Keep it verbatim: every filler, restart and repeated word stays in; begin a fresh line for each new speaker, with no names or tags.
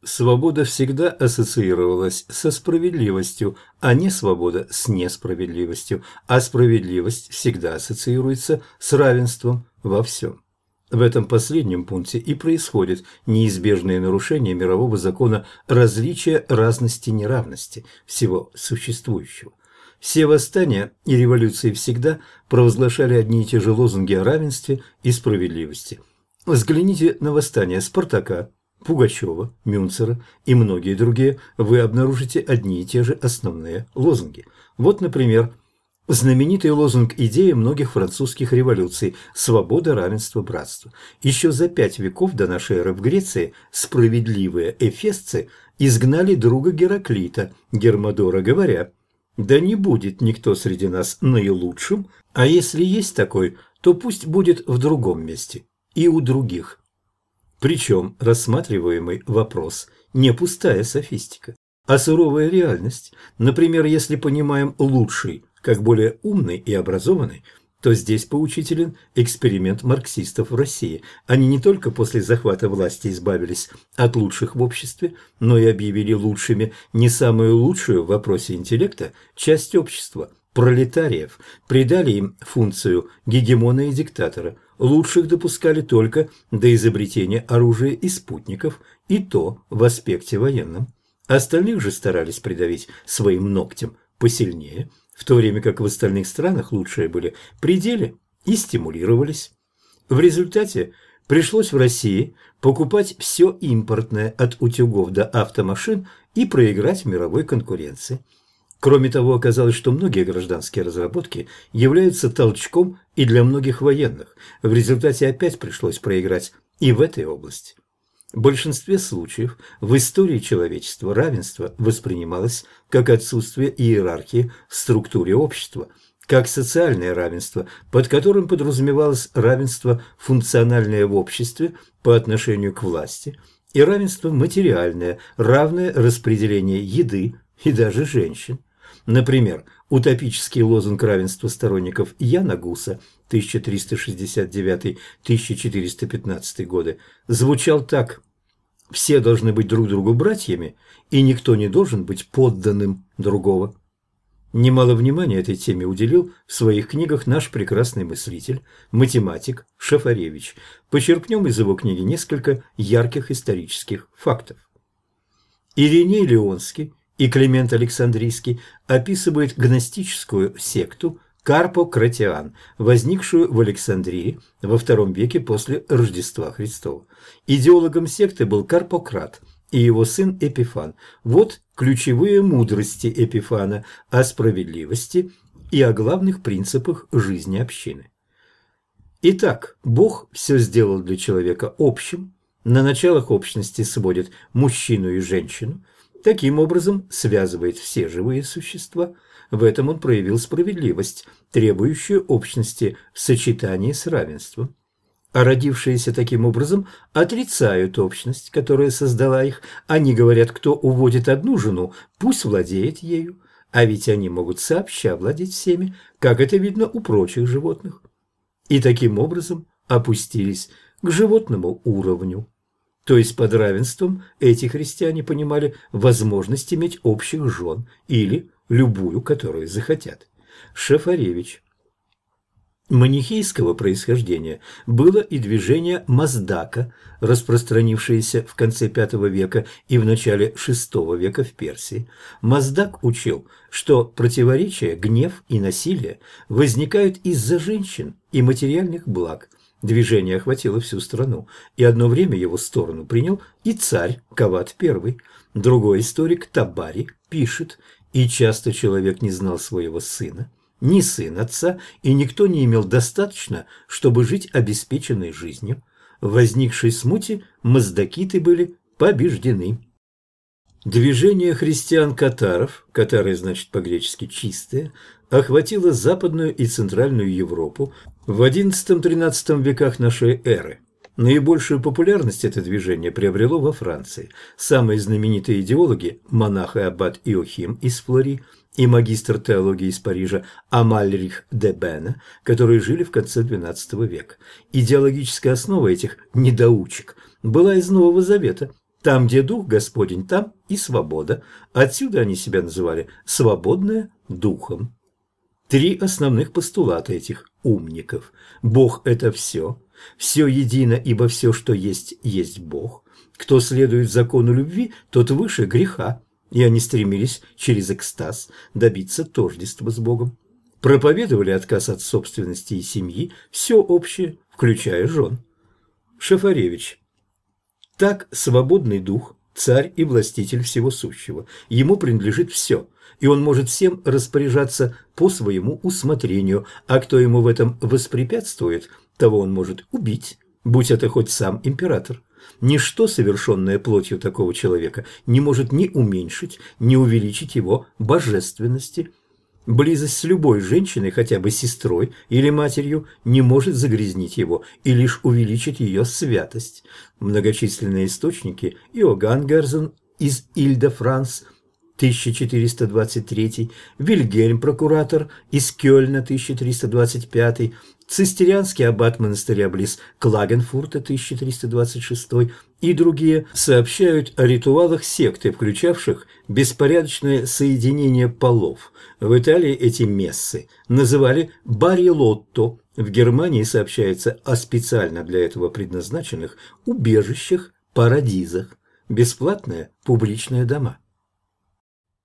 Свобода всегда ассоциировалась со справедливостью, а не свобода с несправедливостью, а справедливость всегда ассоциируется с равенством во всем. В этом последнем пункте и происходит неизбежное нарушение мирового закона различия, разности, неравности всего существующего. Все восстания и революции всегда провозглашали одни и те же лозунги о равенстве и справедливости. Взгляните на восстания Спартака, Пугачева, Мюнцера и многие другие, вы обнаружите одни и те же основные лозунги. Вот, например, знаменитый лозунг идеи многих французских революций «Свобода, равенство, братство». Еще за пять веков до нашей эры в Греции справедливые эфесцы изгнали друга Гераклита, Гермодора, говоря: «Да не будет никто среди нас наилучшим, а если есть такой, то пусть будет в другом месте и у других». Причем рассматриваемый вопрос не пустая софистика, а суровая реальность. Например, если понимаем «лучший» как более умный и образованный, то здесь поучителен эксперимент марксистов в России. Они не только после захвата власти избавились от лучших в обществе, но и объявили лучшими не самую лучшую в вопросе интеллекта часть общества – пролетариев, придали им функцию гегемона и диктатора. Лучших допускали только до изобретения оружия и спутников, и то в аспекте военном. Остальных же старались придавить своим ногтем посильнее, в то время как в остальных странах лучшие были при деле и стимулировались. В результате пришлось в России покупать все импортное от утюгов до автомашин и проиграть в мировой конкуренции. Кроме того, оказалось, что многие гражданские разработки являются толчком и для многих военных. В результате опять пришлось проиграть и в этой области. В большинстве случаев в истории человечества равенство воспринималось как отсутствие иерархии в структуре общества, как социальное равенство, под которым подразумевалось равенство функциональное в обществе по отношению к власти, и равенство материальное, равное распределение еды и даже женщин. Например, утопический лозунг равенства сторонников Яна Гуса тысяча триста шестьдесят девятый — тысяча четыреста пятнадцатый годы звучал так: «Все должны быть друг другу братьями, и никто не должен быть подданным другого». Немало внимания этой теме уделил в своих книгах наш прекрасный мыслитель, математик Шафаревич. Почерпнем из его книги несколько ярких исторических фактов. Ириней Леонский и Климент Александрийский описывают гностическую секту Карпократиан, возникшую в Александрии во втором веке после Рождества Христова. Идеологом секты был Карпократ и его сын Эпифан. Вот ключевые мудрости Эпифана о справедливости и о главных принципах жизни общины. Итак, Бог все сделал для человека общим, на началах общности сводит мужчину и женщину, таким образом связывает все живые существа. В этом он проявил справедливость, требующую общности в сочетании с равенством. А родившиеся таким образом отрицают общность, которая создала их. Они говорят: кто уводит одну жену, пусть владеет ею, а ведь они могут сообща владеть всеми, как это видно у прочих животных. И таким образом опустились к животному уровню. То есть под равенством эти христиане понимали возможность иметь общих жен или любую, которую захотят. Шафаревич. Манихейского происхождения было и движение Маздака, распространившееся в конце пятого века и в начале шестого века в Персии. Маздак учил, что противоречия, гнев и насилие возникают из-за женщин и материальных благ. Движение охватило всю страну, и одно время его сторону принял и царь Кавад I. Другой историк Табари пишет: «И часто человек не знал своего сына, ни сын отца, и никто не имел достаточно, чтобы жить обеспеченной жизнью. В возникшей смуте маздакиты были побеждены». Движение христиан-катаров, катары значит по-гречески «чистые», охватило Западную и Центральную Европу в одиннадцатом-тринадцатом веках нашей эры. Наибольшую популярность это движение приобрело во Франции. Самые знаменитые идеологи – монах и аббат Иохим из Флори и магистр теологии из Парижа Амальрих де Бена, которые жили в конце двенадцатого века. Идеологическая основа этих «недоучек» была из Нового Завета. Там, где Дух Господень, там и свобода. Отсюда они себя называли «свободное духом». Три основных постулата этих умников. Бог – это все. Все едино, ибо все, что есть, есть Бог. Кто следует закону любви, тот выше греха. И они стремились через экстаз добиться тождества с Богом. Проповедовали отказ от собственности и семьи, все общее, включая жен. Шафаревич. Так свободный дух, царь и властитель всего сущего. Ему принадлежит все, и он может всем распоряжаться по своему усмотрению, а кто ему в этом воспрепятствует, того он может убить, будь это хоть сам император. Ничто, совершенное плотью такого человека, не может ни уменьшить, ни увеличить его божественности. Близость с любой женщиной, хотя бы сестрой или матерью, не может загрязнить его и лишь увеличить ее святость. Многочисленные источники Иоганн Герзен из Иль-де-Франс, тысяча четыреста двадцать третий, Вильгельм, прокуратор из Кёльна, тысяча триста двадцать пятый, Цистерианский аббат монастыря близ Клагенфурта, тысяча триста двадцать шестой, и другие сообщают о ритуалах секты, включавших беспорядочное соединение полов. В Италии эти мессы называли барилотто. В Германии сообщается о специально для этого предназначенных убежищах, парадизах. Бесплатные публичные дома.